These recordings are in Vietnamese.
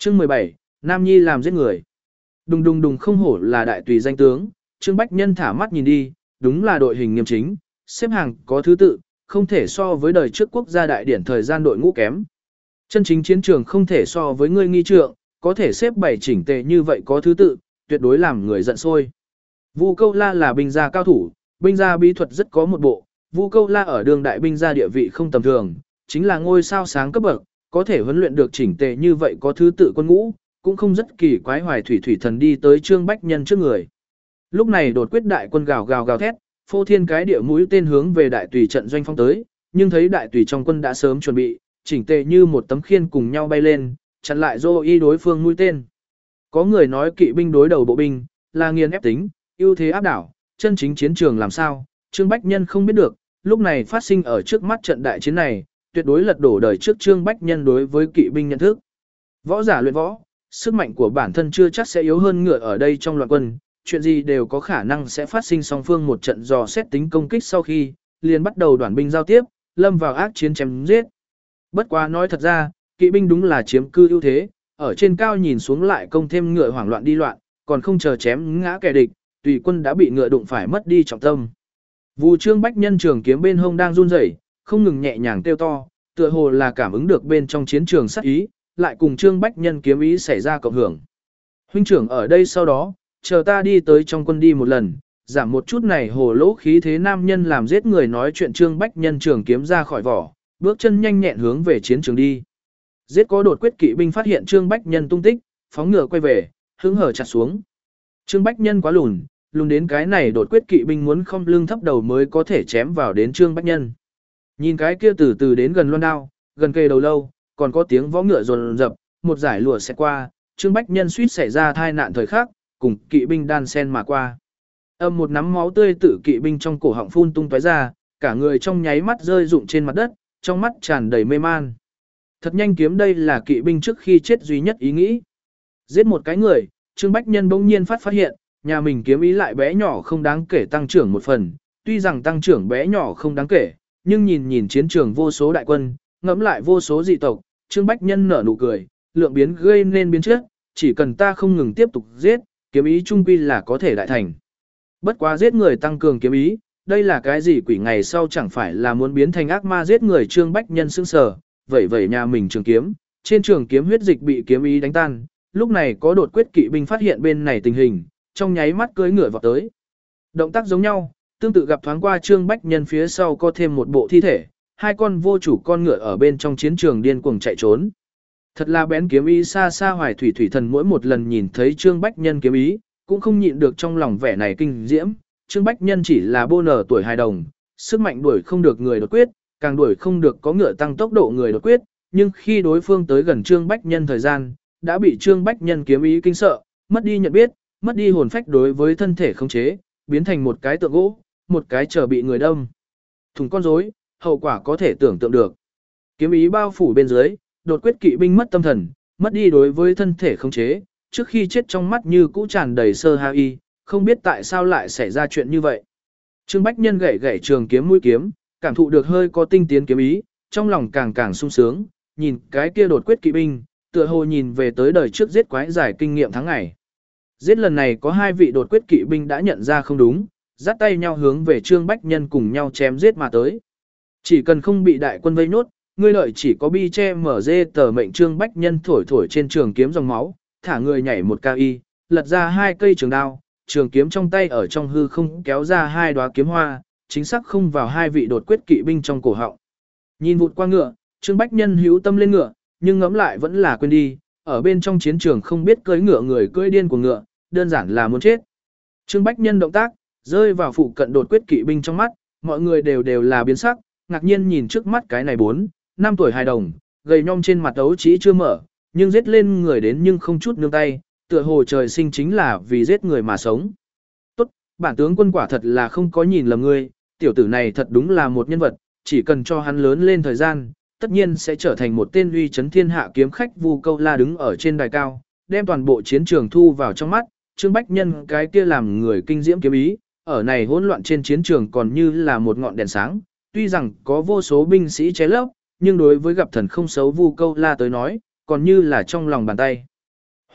Chương 17, Nam Nhi làm giết người. Đùng đùng đùng, không hổ là đại tùy danh tướng, Trương Bách Nhân thả mắt nhìn đi, đúng là đội hình nghiêm chính, xếp hàng có thứ tự, không thể so với đời trước quốc gia đại điển thời gian đội ngũ kém. Chân chính chiến trường không thể so với ngươi nghi trượng, có thể xếp bảy chỉnh tề như vậy có thứ tự, tuyệt đối làm người giận sôi. Vu Câu La là binh gia cao thủ, binh gia bí thuật rất có một bộ, Vu Câu La ở đường đại binh gia địa vị không tầm thường, chính là ngôi sao sáng cấp bậc, có thể huấn luyện được chỉnh tề như vậy có thứ tự quân ngũ, cũng không rất kỳ quái. Hoài thủy thủy thần đi tới Trương Bách Nhân trước người. Lúc này đột quyết đại quân gào gào gào thét, phô thiên cái địa mũi tên hướng về đại tùy trận doanh phong tới, nhưng thấy đại tùy trong quân đã sớm chuẩn bị, chỉnh tề như một tấm khiên cùng nhau bay lên, chặn lại dô y đối phương mũi tên. Có người nói kỵ binh đối đầu bộ binh, là nghiền ép tính, ưu thế áp đảo, chân chính chiến trường làm sao, Trương Bách Nhân không biết được, lúc này phát sinh ở trước mắt trận đại chiến này, tuyệt đối lật đổ đời trước Trương Bách Nhân đối với kỵ binh nhận thức. Võ giả luyện võ, sức mạnh của bản thân chưa chắc sẽ yếu hơn ngựa ở đây trong loạn quân, chuyện gì đều có khả năng sẽ phát sinh. Song phương một trận dò xét tính công kích sau khi, liền bắt đầu đoàn binh giao tiếp, lâm vào ác chiến chém giết. Bất quá nói thật ra, kỵ binh đúng là chiếm cư ưu thế, ở trên cao nhìn xuống lại công thêm ngựa hoảng loạn đi loạn, còn không chờ chém ngã kẻ địch, tùy quân đã bị ngựa đụng phải mất đi trọng tâm. Vu Trương Bách Nhân trường kiếm bên hông đang run rẩy, không ngừng nhẹ nhàng kêu to, tựa hồ là cảm ứng được bên trong chiến trường sát ý, lại cùng Trương Bách Nhân kiếm ý xảy ra cộng hưởng. Huynh trưởng ở đây sau đó, chờ ta đi tới trong quân đi một lần, giảm một chút này hồ lỗ khí thế nam nhân làm giết người. Nói chuyện Trương Bách Nhân trường kiếm ra khỏi vỏ, bước chân nhanh nhẹn hướng về chiến trường đi. Giết có đột quyết kỵ binh phát hiện Trương Bách Nhân tung tích, phóng ngựa quay về, hứng hở chặt xuống. Trương Bách Nhân quá lùn, lùn đến cái này đột quyết kỵ binh muốn không lưng thấp đầu mới có thể chém vào đến Trương Bách Nhân. Nhìn cái kia từ từ đến gần loan đao, gần kề đầu lâu, còn có tiếng võ ngựa rồn rập, một giải lụa sẽ qua, Trương Bách Nhân suýt xảy ra tai nạn thời khắc, cùng kỵ binh đan sen mà qua. Âm một nắm máu tươi tự kỵ binh trong cổ họng phun tung tóe ra, cả người trong nháy mắt rơi rụng trên mặt đất, trong mắt tràn đầy mê man. Thật nhanh kiếm, đây là kỵ binh trước khi chết duy nhất ý nghĩ. Giết một cái người, Trương Bách Nhân bỗng nhiên phát hiện, nhà mình kiếm ý lại bé nhỏ không đáng kể tăng trưởng một phần, tuy rằng tăng trưởng bé nhỏ không đáng kể, nhưng nhìn nhìn chiến trường vô số đại quân, ngẫm lại vô số dị tộc, Trương Bách Nhân nở nụ cười, lượng biến gây nên biến chất, chỉ cần ta không ngừng tiếp tục giết, kiếm ý trung quy là có thể đại thành. Bất quá giết người tăng cường kiếm ý, đây là cái gì quỷ, ngày sau chẳng phải là muốn biến thành ác ma giết người. Trương Bách Nhân sững sờ, vẩy nhà mình trường kiếm, trên trường kiếm huyết dịch bị kiếm ý đánh tan, lúc này có đột quyết kỵ binh phát hiện bên này tình hình, trong nháy mắt cưỡi ngựa vào tới. Động tác giống nhau, tương tự gặp thoáng qua Trương Bách Nhân phía sau có thêm một bộ thi thể, hai con vô chủ con ngựa ở bên trong chiến trường điên cuồng chạy trốn. Thật là bén kiếm ý, xa xa Hoài thủy thủy thần mỗi một lần nhìn thấy Trương Bách Nhân kiếm ý, cũng không nhịn được trong lòng vẻ này kinh diễm. Trương Bách Nhân chỉ là bô nở tuổi hài đồng, sức mạnh đuổi không được người đột quyết, càng đuổi không được có ngựa tăng tốc độ người đột quyết, nhưng khi đối phương tới gần Trương Bách Nhân thời gian, đã bị Trương Bách Nhân kiếm ý kinh sợ, mất đi nhận biết, mất đi hồn phách đối với thân thể khống chế, biến thành một cái tượng gỗ, một cái chờ bị người đâm thùng con rối, hậu quả có thể tưởng tượng được. Kiếm ý bao phủ bên dưới, đột quyết kỵ binh mất tâm thần, mất đi đối với thân thể khống chế, trước khi chết trong mắt như cũ tràn đầy sơ hài, không biết tại sao lại xảy ra chuyện như vậy. Trương Bách Nhân gảy gảy trường kiếm mũi kiếm, cảm thụ được hơi có tinh tiến kiếm ý, trong lòng càng càng sung sướng, nhìn cái kia đột quyết kỵ binh, tựa hồ nhìn về tới đời trước giết quái giải kinh nghiệm tháng ngày. Giết lần này có hai vị đột quyết kỵ binh đã nhận ra không đúng, dắt tay nhau hướng về Trương Bách Nhân cùng nhau chém giết mà tới. Chỉ cần không bị đại quân vây nốt, ngươi lợi chỉ có bi che mở dê tờ mệnh. Trương Bách Nhân thổi thổi trên trường kiếm dòng máu, thả người nhảy một cao y, lật ra hai cây trường đao, trường kiếm trong tay ở trong hư không kéo ra hai đóa kiếm hoa, chính xác không vào hai vị đột quyết kỵ binh trong cổ họng. Nhìn vụt qua ngựa, Trương Bách Nhân hữu tâm lên ngựa, nhưng ngẫm lại vẫn là quên đi, ở bên trong chiến trường không biết cưỡi ngựa người cưỡi điên của ngựa, đơn giản là muốn chết. Trương Bách Nhân động tác, rơi vào phụ cận đột quyết kỵ binh trong mắt, mọi người đều là biến sắc, ngạc nhiên nhìn trước mắt cái này 4-5 tuổi hài đồng, gầy nhom trên mặt ấu chỉ chưa mở, nhưng giết lên người đến nhưng không chút nương tay, tựa hồ trời sinh chính là vì giết người mà sống. Tốt, bản tướng quân quả thật là không có nhìn lầm ngươi, tiểu tử này thật đúng là một nhân vật, chỉ cần cho hắn lớn lên thời gian, tất nhiên sẽ trở thành một tên uy chấn thiên hạ kiếm khách. Vu Câu La đứng ở trên đài cao, đem toàn bộ chiến trường thu vào trong mắt, Trương Bách Nhân cái kia làm người kinh diễm kiếm ý, ở này hỗn loạn trên chiến trường còn như là một ngọn đèn sáng, tuy rằng có vô số binh sĩ che lấp, nhưng đối với gặp thần không xấu Vu Câu La tới nói, còn như là trong lòng bàn tay.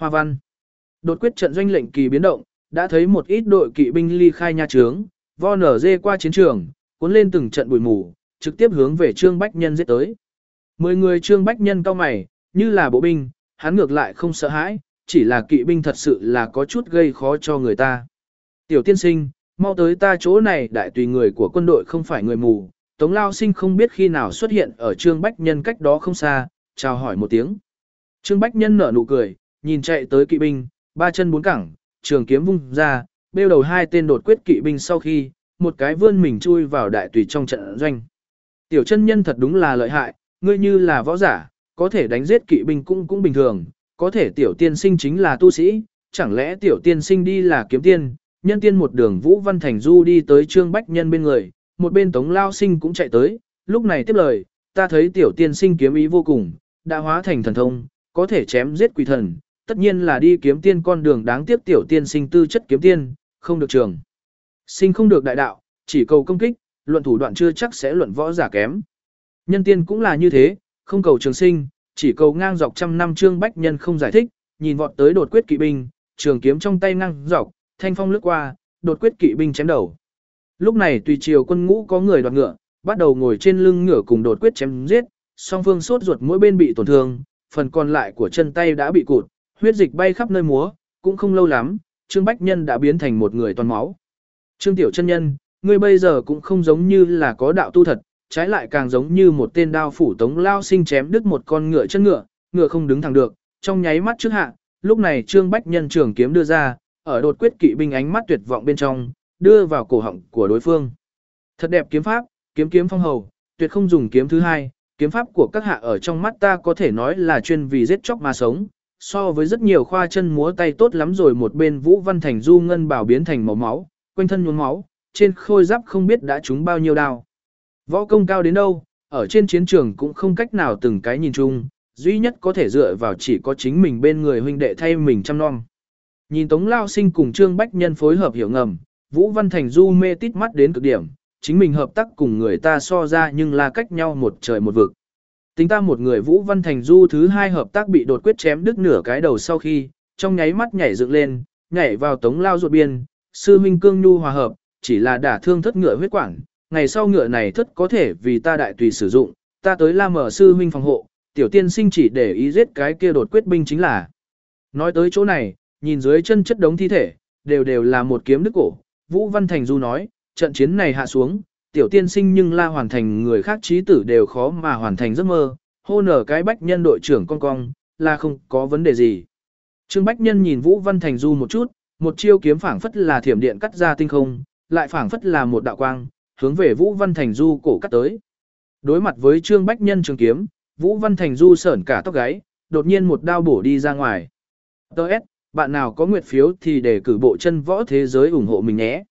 Hoa văn. Đột quyết trận doanh lệnh kỳ biến động, đã thấy một ít đội kỵ binh ly khai nha trướng, vo nở dê qua chiến trường, cuốn lên từng trận bụi mù, trực tiếp hướng về Trương Bách Nhân giết tới. 10 người Trương Bách Nhân cao mày, như là bộ binh, hắn ngược lại không sợ hãi, chỉ là kỵ binh thật sự là có chút gây khó cho người ta. Tiểu tiên sinh, mau tới ta chỗ này, đại tùy người của quân đội không phải người mù. Tống Lao Sinh không biết khi nào xuất hiện ở Trương Bách Nhân cách đó không xa, chào hỏi một tiếng. Trương Bách Nhân nở nụ cười, nhìn chạy tới kỵ binh, ba chân bốn cẳng, trường kiếm vung ra, bêu đầu hai tên đột quyết kỵ binh sau khi, một cái vươn mình chui vào đại tùy trong trận doanh. Tiểu chân nhân thật đúng là lợi hại, ngươi như là võ giả, có thể đánh giết kỵ binh cũng bình thường, có thể tiểu tiên sinh chính là tu sĩ, chẳng lẽ tiểu tiên sinh đi là kiếm tiên, nhân tiên một đường Vũ Văn Thành Du đi tới Trương Bách Nhân bên người, một bên Tống Lao Sinh cũng chạy tới, lúc này tiếp lời, ta thấy tiểu tiên sinh kiếm ý vô cùng, đã hóa thành thần thông, có thể chém giết quỷ thần, tất nhiên là đi kiếm tiên con đường, đáng tiếc tiểu tiên sinh tư chất kiếm tiên, không được trường. Sinh không được đại đạo, chỉ cầu công kích, luận thủ đoạn chưa chắc sẽ luận võ giả kém. Nhân tiên cũng là như thế, không cầu trường sinh, chỉ cầu ngang dọc trăm năm. Trương Bách Nhân không giải thích, nhìn vọt tới đột quyết kỵ binh, trường kiếm trong tay ngang dọc, thanh phong lướt qua, đột quyết kỵ binh chém đầu. Lúc này tùy triều quân ngũ có người đoạt ngựa, bắt đầu ngồi trên lưng ngựa cùng đột quyết chém giết, song phương sốt ruột mỗi bên bị tổn thương, phần còn lại của chân tay đã bị cụt, huyết dịch bay khắp nơi múa, cũng không lâu lắm, Trương Bách Nhân đã biến thành một người toàn máu. Trương tiểu chân nhân, ngươi bây giờ cũng không giống như là có đạo tu thật, trái lại càng giống như một tên đao phủ Tống Lao Sinh chém đứt một con ngựa chân ngựa, ngựa không đứng thẳng được, trong nháy mắt trước hạ, lúc này Trương Bách Nhân trường kiếm đưa ra, ở đột quyết kỵ binh ánh mắt tuyệt vọng bên trong, đưa vào cổ họng của đối phương. Thật đẹp kiếm pháp, kiếm phong hầu, tuyệt không dùng kiếm thứ hai, kiếm pháp của các hạ ở trong mắt ta có thể nói là chuyên vì giết chóc mà sống, so với rất nhiều khoa chân múa tay tốt lắm rồi. Một bên Vũ Văn Thành Du ngân bảo biến thành màu máu, quanh thân nhuốm máu, trên khôi giáp không biết đã trúng bao nhiêu đao. Võ công cao đến đâu, ở trên chiến trường cũng không cách nào từng cái nhìn chung, duy nhất có thể dựa vào chỉ có chính mình bên người huynh đệ thay mình chăm nom. Nhìn Tống Lao Sinh cùng Trương Bách Nhân phối hợp hiểu ngầm, Vũ Văn Thành Du mê tít mắt đến cực điểm, chính mình hợp tác cùng người ta so ra nhưng là cách nhau một trời một vực. Tính ta một người Vũ Văn Thành Du thứ hai hợp tác bị đột quyết chém đứt nửa cái đầu sau khi, trong nháy mắt nhảy dựng lên, nhảy vào Tống Lao ruột biên, sư huynh cương nhu hòa hợp, chỉ là đả thương thất ngựa huyết quản, ngày sau ngựa này thất có thể vì ta đại tùy sử dụng, ta tới la mở sư huynh phòng hộ, tiểu tiên sinh chỉ để ý giết cái kia đột quyết binh chính là. Nói tới chỗ này, nhìn dưới chân chất đống thi thể, đều là một kiếm đứt cổ, Vũ Văn Thành Du nói, trận chiến này hạ xuống, tiểu tiên sinh nhưng la hoàn thành người khác chí tử đều khó mà hoàn thành giấc mơ, hô nở cái Bách Nhân đội trưởng con cong, là không có vấn đề gì. Trương Bách Nhân nhìn Vũ Văn Thành Du một chút, một chiêu kiếm phảng phất là thiểm điện cắt ra tinh không, lại phảng phất là một đạo quang, hướng về Vũ Văn Thành Du cổ cắt tới. Đối mặt với Trương Bách Nhân trường kiếm, Vũ Văn Thành Du sởn cả tóc gáy, đột nhiên một đao bổ đi ra ngoài. Đợt, bạn nào có nguyệt phiếu thì để cử bộ chân võ thế giới ủng hộ mình nhé.